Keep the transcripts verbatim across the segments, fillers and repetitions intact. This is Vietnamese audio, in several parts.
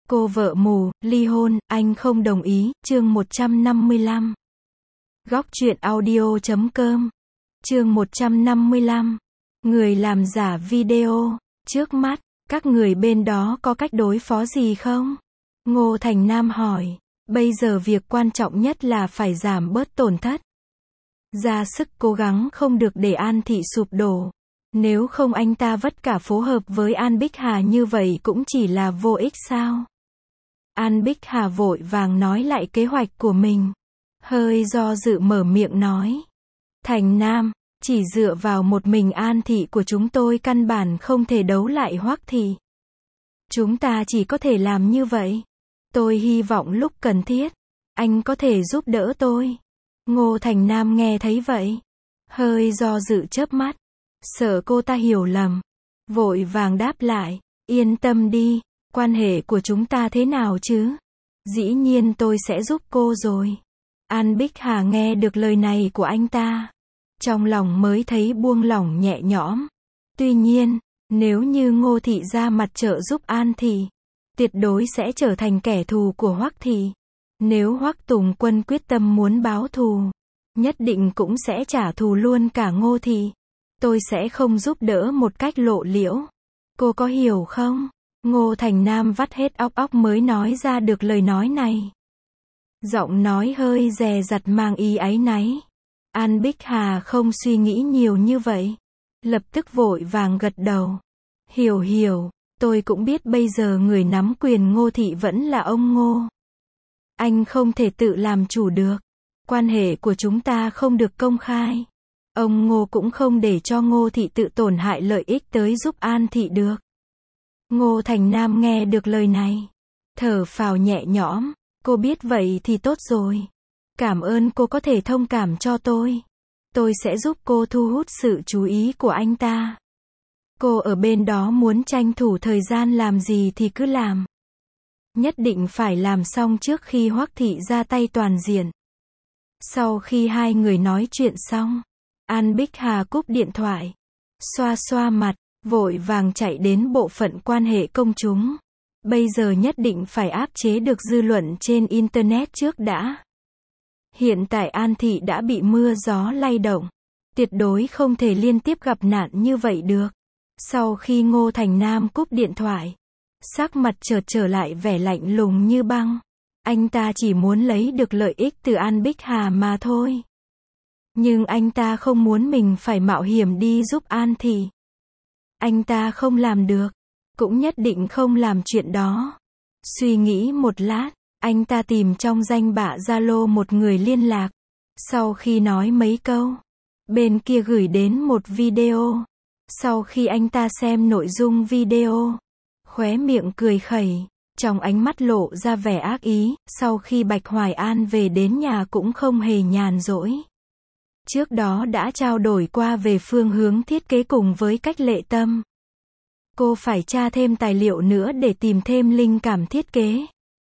Cô vợ mù, ly hôn, anh không đồng ý, chương một trăm năm mươi lăm. Góc truyện audio chấm com. Chương một trăm năm mươi lăm. Người làm giả video. Trước mắt, các người bên đó có cách đối phó gì không? Ngô Thành Nam hỏi. Bây giờ việc quan trọng nhất là phải giảm bớt tổn thất. Ra sức cố gắng không được để An Thị sụp đổ. Nếu không anh ta vất cả phố hợp với An Bích Hà như vậy cũng chỉ là vô ích sao? An Bích Hà vội vàng nói lại kế hoạch của mình. Hơi do dự mở miệng nói. Thành Nam, chỉ dựa vào một mình An Thị của chúng tôi căn bản không thể đấu lại Hoắc Thị. Chúng ta chỉ có thể làm như vậy. Tôi hy vọng lúc cần thiết, anh có thể giúp đỡ tôi. Ngô Thành Nam nghe thấy vậy. Hơi do dự chớp mắt. Sợ cô ta hiểu lầm. Vội vàng đáp lại. Yên tâm đi. Quan hệ của chúng ta thế nào chứ? Dĩ nhiên tôi sẽ giúp cô rồi. An Bích Hà nghe được lời này của anh ta. Trong lòng mới thấy buông lỏng nhẹ nhõm. Tuy nhiên, nếu như Ngô Thị ra mặt trợ giúp An Thị, tuyệt đối sẽ trở thành kẻ thù của Hoắc Thị. Nếu Hoắc Tùng Quân quyết tâm muốn báo thù, nhất định cũng sẽ trả thù luôn cả Ngô Thị. Tôi sẽ không giúp đỡ một cách lộ liễu. Cô có hiểu không? Ngô Thành Nam vắt hết óc óc mới nói ra được lời nói này. Giọng nói hơi dè dặt mang ý áy náy. An Bích Hà không suy nghĩ nhiều như vậy. Lập tức vội vàng gật đầu. Hiểu hiểu, tôi cũng biết bây giờ người nắm quyền Ngô Thị vẫn là ông Ngô. Anh không thể tự làm chủ được. Quan hệ của chúng ta không được công khai. Ông Ngô cũng không để cho Ngô Thị tự tổn hại lợi ích tới giúp An Thị được. Ngô Thành Nam nghe được lời này. Thở phào nhẹ nhõm. Cô biết vậy thì tốt rồi. Cảm ơn cô có thể thông cảm cho tôi. Tôi sẽ giúp cô thu hút sự chú ý của anh ta. Cô ở bên đó muốn tranh thủ thời gian làm gì thì cứ làm. Nhất định phải làm xong trước khi Hoắc Thị ra tay toàn diện. Sau khi hai người nói chuyện xong, An Bích Hà cúp điện thoại. Xoa xoa mặt, vội vàng chạy đến bộ phận quan hệ công chúng. Bây giờ nhất định phải áp chế được dư luận trên Internet trước đã. Hiện tại An Thị đã bị mưa gió lay động. Tuyệt đối không thể liên tiếp gặp nạn như vậy được. Sau khi Ngô Thành Nam cúp điện thoại, sắc mặt chợt trở lại vẻ lạnh lùng như băng. Anh ta chỉ muốn lấy được lợi ích từ An Bích Hà mà thôi. Nhưng anh ta không muốn mình phải mạo hiểm đi giúp An Thị. Anh ta không làm được. Cũng nhất định không làm chuyện đó. Suy nghĩ một lát, anh ta tìm trong danh bạ Zalo một người liên lạc. Sau khi nói mấy câu, bên kia gửi đến một video. Sau khi anh ta xem nội dung video, khóe miệng cười khẩy, trong ánh mắt lộ ra vẻ ác ý. Sau khi Bạch Hoài An về đến nhà cũng không hề nhàn rỗi. Trước đó đã trao đổi qua về phương hướng thiết kế cùng với Cách Lệ Tâm. Cô phải tra thêm tài liệu nữa để tìm thêm linh cảm thiết kế.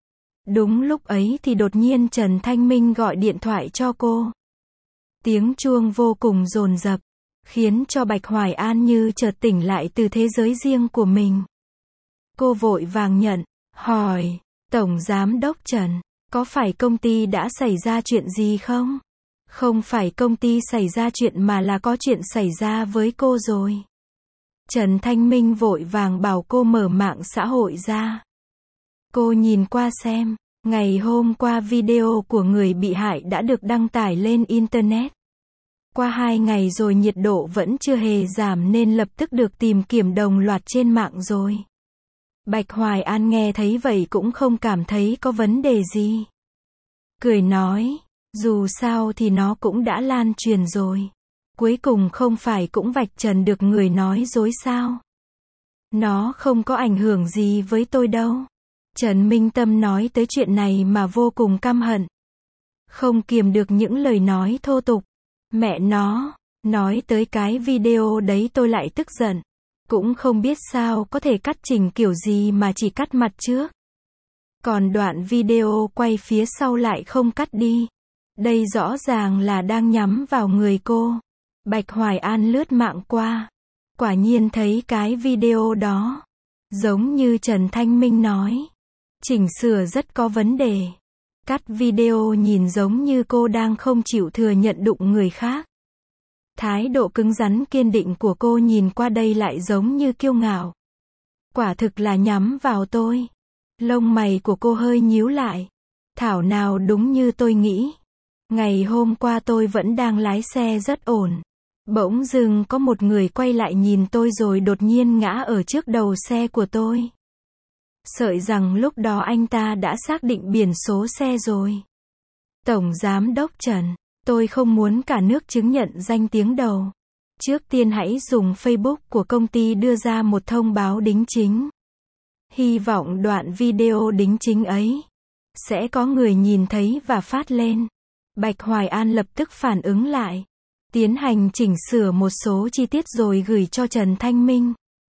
Đúng lúc ấy thì đột nhiên Trần Thanh Minh gọi điện thoại cho cô. Tiếng chuông vô cùng dồn dập, khiến cho Bạch Hoài An như chợt tỉnh lại từ thế giới riêng của mình. Cô vội vàng nhận, hỏi, Tổng Giám đốc Trần, có phải công ty đã xảy ra chuyện gì không? Không phải công ty xảy ra chuyện mà là có chuyện xảy ra với cô rồi. Trần Thanh Minh vội vàng bảo cô mở mạng xã hội ra. Cô nhìn qua xem, ngày hôm qua video của người bị hại đã được đăng tải lên Internet. Qua hai ngày rồi nhiệt độ vẫn chưa hề giảm nên lập tức được tìm kiếm đồng loạt trên mạng rồi. Bạch Hoài An nghe thấy vậy cũng không cảm thấy có vấn đề gì. Cười nói, dù sao thì nó cũng đã lan truyền rồi. Cuối cùng không phải cũng vạch trần được người nói dối sao? Nó không có ảnh hưởng gì với tôi đâu. Trần Minh Tâm nói tới chuyện này mà vô cùng căm hận. Không kiềm được những lời nói thô tục. Mẹ nó, nói tới cái video đấy tôi lại tức giận. Cũng không biết sao có thể cắt chỉnh kiểu gì mà chỉ cắt mặt trước. Còn đoạn video quay phía sau lại không cắt đi. Đây rõ ràng là đang nhắm vào người cô. Bạch Hoài An lướt mạng qua. Quả nhiên thấy cái video đó. Giống như Trần Thanh Minh nói. Chỉnh sửa rất có vấn đề. Cắt video nhìn giống như cô đang không chịu thừa nhận đụng người khác. Thái độ cứng rắn kiên định của cô nhìn qua đây lại giống như kiêu ngạo. Quả thực là nhắm vào tôi. Lông mày của cô hơi nhíu lại. Thảo nào đúng như tôi nghĩ. Ngày hôm qua tôi vẫn đang lái xe rất ổn. Bỗng dưng có một người quay lại nhìn tôi rồi đột nhiên ngã ở trước đầu xe của tôi. Sợi rằng lúc đó anh ta đã xác định biển số xe rồi. Tổng Giám đốc Trần, tôi không muốn cả nước chứng nhận danh tiếng đầu. Trước tiên hãy dùng Facebook của công ty đưa ra một thông báo đính chính. Hy vọng đoạn video đính chính ấy sẽ có người nhìn thấy và phát lên. Bạch Hoài An lập tức phản ứng lại, tiến hành chỉnh sửa một số chi tiết rồi gửi cho Trần Thanh Minh.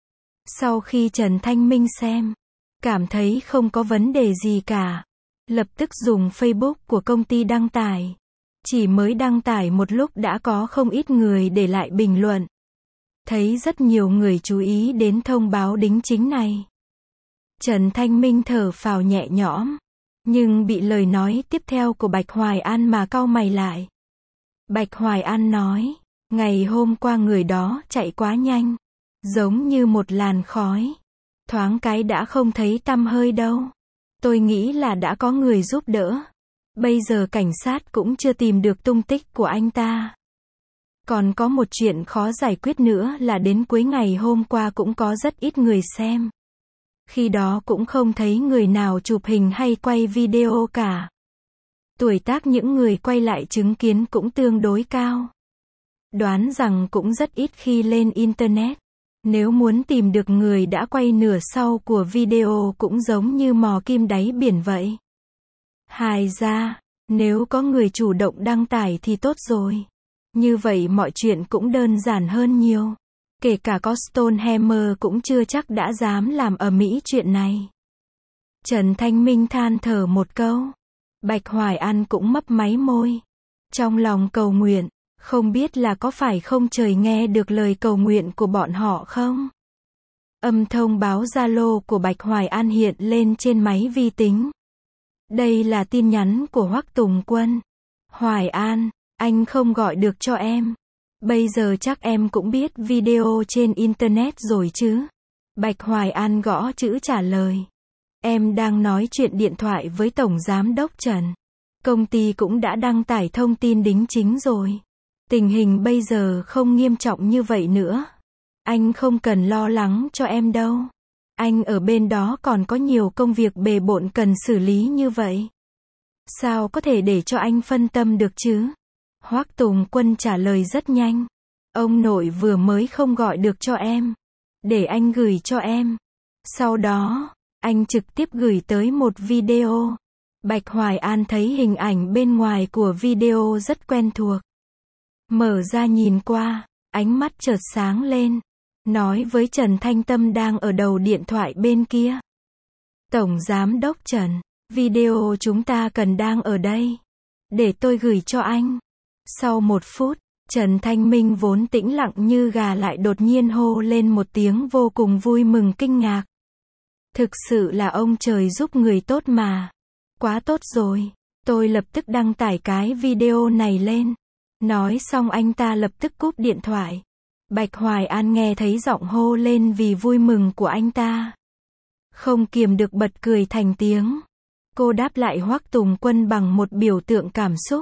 Sau khi Trần Thanh Minh xem, cảm thấy không có vấn đề gì cả, lập tức dùng Facebook của công ty đăng tải. Chỉ mới đăng tải một lúc đã có không ít người để lại bình luận. Thấy rất nhiều người chú ý đến thông báo đính chính này. Trần Thanh Minh thở phào nhẹ nhõm, nhưng bị lời nói tiếp theo của Bạch Hoài An mà cau mày lại. Bạch Hoài An nói, ngày hôm qua người đó chạy quá nhanh, giống như một làn khói. Thoáng cái đã không thấy tăm hơi đâu. Tôi nghĩ là đã có người giúp đỡ. Bây giờ cảnh sát cũng chưa tìm được tung tích của anh ta. Còn có một chuyện khó giải quyết nữa là đến cuối ngày hôm qua cũng có rất ít người xem. Khi đó cũng không thấy người nào chụp hình hay quay video cả. Tuổi tác những người quay lại chứng kiến cũng tương đối cao. Đoán rằng cũng rất ít khi lên Internet. Nếu muốn tìm được người đã quay nửa sau của video cũng giống như mò kim đáy biển vậy. Hài ra, nếu có người chủ động đăng tải thì tốt rồi. Như vậy mọi chuyện cũng đơn giản hơn nhiều. Kể cả có Stonehammer cũng chưa chắc đã dám làm ầm ĩ chuyện này. Trần Thanh Minh than thở một câu. Bạch Hoài An cũng mấp máy môi. Trong lòng cầu nguyện, không biết là có phải không trời nghe được lời cầu nguyện của bọn họ không? Âm thông báo Zalo của Bạch Hoài An hiện lên trên máy vi tính. Đây là tin nhắn của Hoắc Tùng Quân. Hoài An, anh không gọi được cho em. Bây giờ chắc em cũng biết video trên Internet rồi chứ? Bạch Hoài An gõ chữ trả lời. Em đang nói chuyện điện thoại với Tổng Giám đốc Trần. Công ty cũng đã đăng tải thông tin đính chính rồi. Tình hình bây giờ không nghiêm trọng như vậy nữa. Anh không cần lo lắng cho em đâu. Anh ở bên đó còn có nhiều công việc bề bộn cần xử lý như vậy. Sao có thể để cho anh phân tâm được chứ? Hoắc Tùng Quân trả lời rất nhanh. Ông nội vừa mới không gọi được cho em. Để anh gửi cho em. Sau đó, anh trực tiếp gửi tới một video. Bạch Hoài An thấy hình ảnh bên ngoài của video rất quen thuộc. Mở ra nhìn qua, ánh mắt chợt sáng lên. Nói với Trần Thanh Tâm đang ở đầu điện thoại bên kia. Tổng Giám đốc Trần, video chúng ta cần đang ở đây. Để tôi gửi cho anh. Sau một phút, Trần Thanh Minh vốn tĩnh lặng như gà lại đột nhiên hô lên một tiếng vô cùng vui mừng kinh ngạc. Thực sự là ông trời giúp người tốt mà. Quá tốt rồi, tôi lập tức đăng tải cái video này lên. Nói xong anh ta lập tức cúp điện thoại. Bạch Hoài An nghe thấy giọng hô lên vì vui mừng của anh ta. Không kiềm được bật cười thành tiếng. Cô đáp lại Hoắc Tùng Quân bằng một biểu tượng cảm xúc.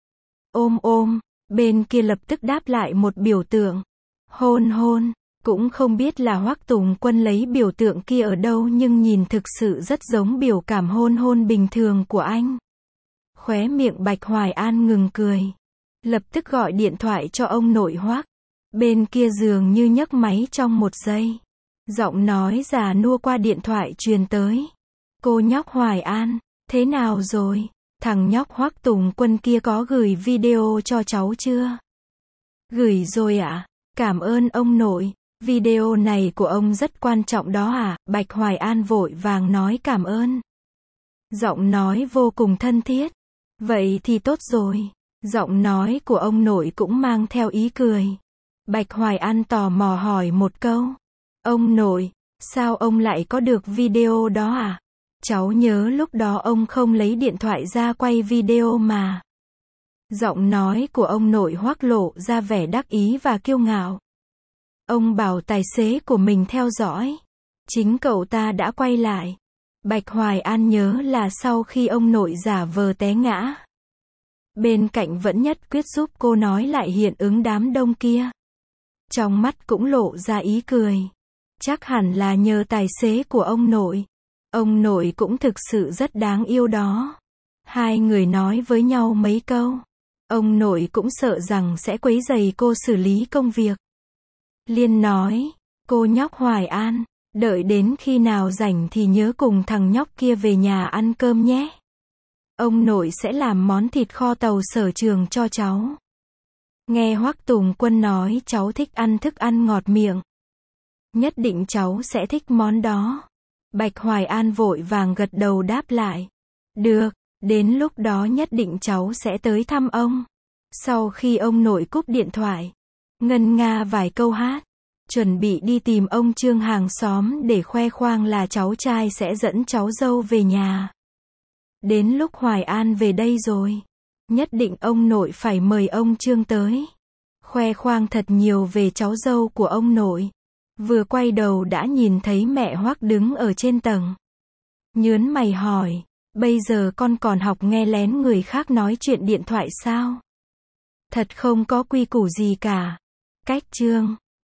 Ôm ôm, bên kia lập tức đáp lại một biểu tượng. Hôn hôn, cũng không biết là Hoắc Tùng Quân lấy biểu tượng kia ở đâu nhưng nhìn thực sự rất giống biểu cảm hôn hôn bình thường của anh. Khóe miệng Bạch Hoài An ngừng cười. Lập tức gọi điện thoại cho ông nội Hoắc. Bên kia dường như nhấc máy trong một giây. Giọng nói già nua qua điện thoại truyền tới. Cô nhóc Hoài An, thế nào rồi? Thằng nhóc Hoắc Tùng Quân kia có gửi video cho cháu chưa? Gửi rồi ạ. À? Cảm ơn ông nội. Video này của ông rất quan trọng đó à? Bạch Hoài An vội vàng nói cảm ơn. Giọng nói vô cùng thân thiết. Vậy thì tốt rồi. Giọng nói của ông nội cũng mang theo ý cười. Bạch Hoài An tò mò hỏi một câu. Ông nội, sao ông lại có được video đó à? Cháu nhớ lúc đó ông không lấy điện thoại ra quay video mà. Giọng nói của ông nội Hoắc lộ ra vẻ đắc ý và kiêu ngạo. Ông bảo tài xế của mình theo dõi. Chính cậu ta đã quay lại. Bạch Hoài An nhớ là sau khi ông nội giả vờ té ngã, bên cạnh vẫn nhất quyết giúp cô nói lại hiện ứng đám đông kia. Trong mắt cũng lộ ra ý cười. Chắc hẳn là nhờ tài xế của ông nội. Ông nội cũng thực sự rất đáng yêu đó. Hai người nói với nhau mấy câu. Ông nội cũng sợ rằng sẽ quấy rầy cô xử lý công việc. Liên nói, cô nhóc Hoài An, đợi đến khi nào rảnh thì nhớ cùng thằng nhóc kia về nhà ăn cơm nhé. Ông nội sẽ làm món thịt kho tàu sở trường cho cháu. Nghe Hoắc Tùng Quân nói cháu thích ăn thức ăn ngọt miệng. Nhất định cháu sẽ thích món đó. Bạch Hoài An vội vàng gật đầu đáp lại. Được, đến lúc đó nhất định cháu sẽ tới thăm ông. Sau khi ông nội cúp điện thoại, ngân nga vài câu hát, chuẩn bị đi tìm ông Trương hàng xóm để khoe khoang là cháu trai sẽ dẫn cháu dâu về nhà. Đến lúc Hoài An về đây rồi, nhất định ông nội phải mời ông Trương tới. Khoe khoang thật nhiều về cháu dâu của ông nội. Vừa quay đầu đã nhìn thấy mẹ Hoắc đứng ở trên tầng. Nhớn mày hỏi, bây giờ con còn học nghe lén người khác nói chuyện điện thoại sao? Thật không có quy củ gì cả. Cách Trương